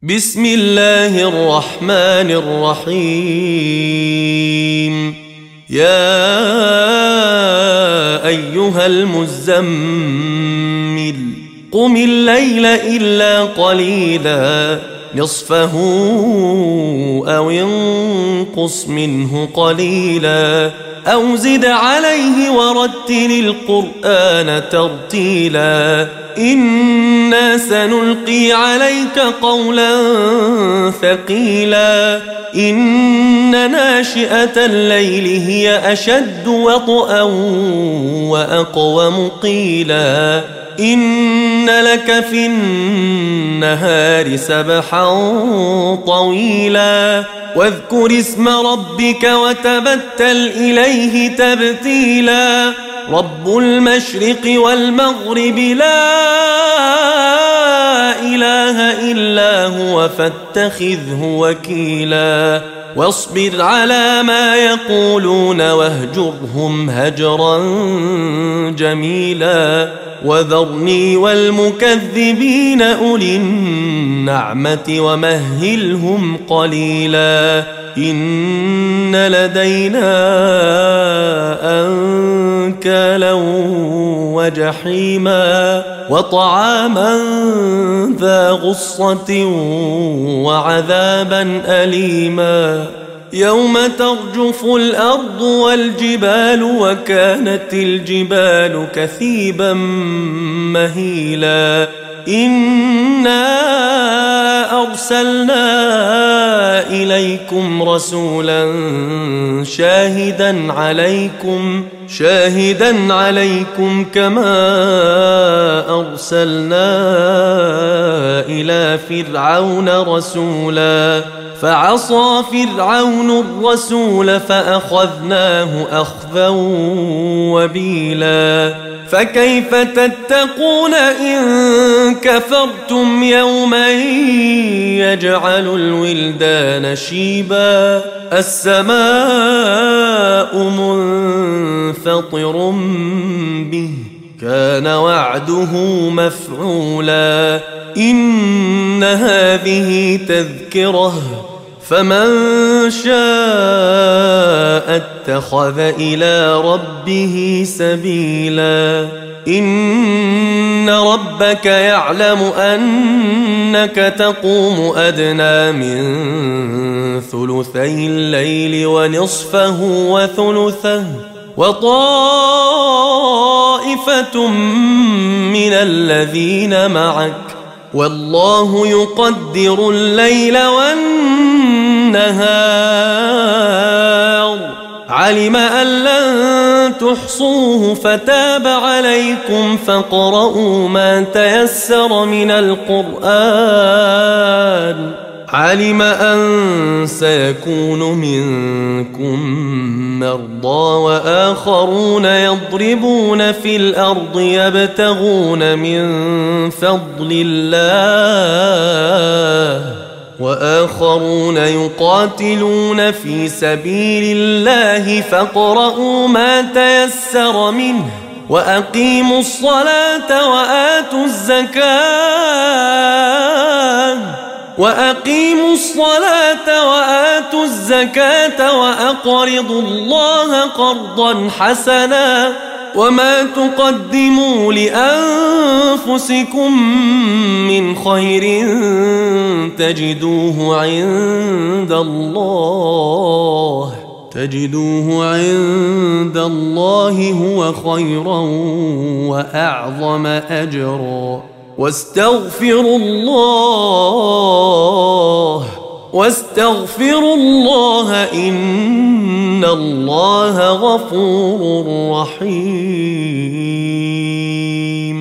بسم الله الرحمن الرحيم. يا أيها المزمل قم الليل إلا قليلا نصفه أو انقص منه قليلا أو زد عليه ورتل القرآن ترتيلا إنا سنلقي عليك قولا ثقيلا إن ناشئة الليل هي أشد وطئا وأقوم قيلا إن لك في النهار سبحا طويلا واذكر اسم ربك وتبتل إليه تبتيلا رب المشرق والمغرب لا إله إلا هو فاتخذه وكيلا واصبر على ما يقولون واهجرهم هجرا جميلا وذرني والمكذبين أولي النعمة ومهلهم قليلا إن لدينا أنكالا وجحيما وطعاما ذا غصة وعذابا أليما يوم ترجف الأرض والجبال وكانت الجبال كثيبا مهيلا إنا أرسلنا إليكم رسولا شاهدا عليكم كما أرسلنا إلى فرعون رسولا فعصى فرعون الرسول فأخذناه أخذا وبيلا فكيف تتقون إن كفرتم يوما يجعل الولدان شيبا السماء منفطر به كان وعده مفعولا إن هذه تذكرة فمن شاء اتخذ إلى ربه سبيلا إن ربك يعلم أنك تقوم أدنى من ثلثي الليل ونصفه وثلثه وطائفة من الذين معك والله يقدر الليل والنهار علم أن لن تحصوه فتاب عليكم فاقرؤوا ما تيسر من القرآن علم أن سيكون منكم مرضى وآخرون يضربون في الأرض يبتغون من فضل الله وآخرون يقاتلون في سبيل الله فاقرؤوا ما تيسر منه وأقيموا الصلاة وآتوا الزكاة وأقرضوا الله قرضا حسنا وما تقدموا لأنفسكم من خير تجدوه عند الله هو خيرا وأعظم أجرا واستغفروا الله إن الله غفور رحيم.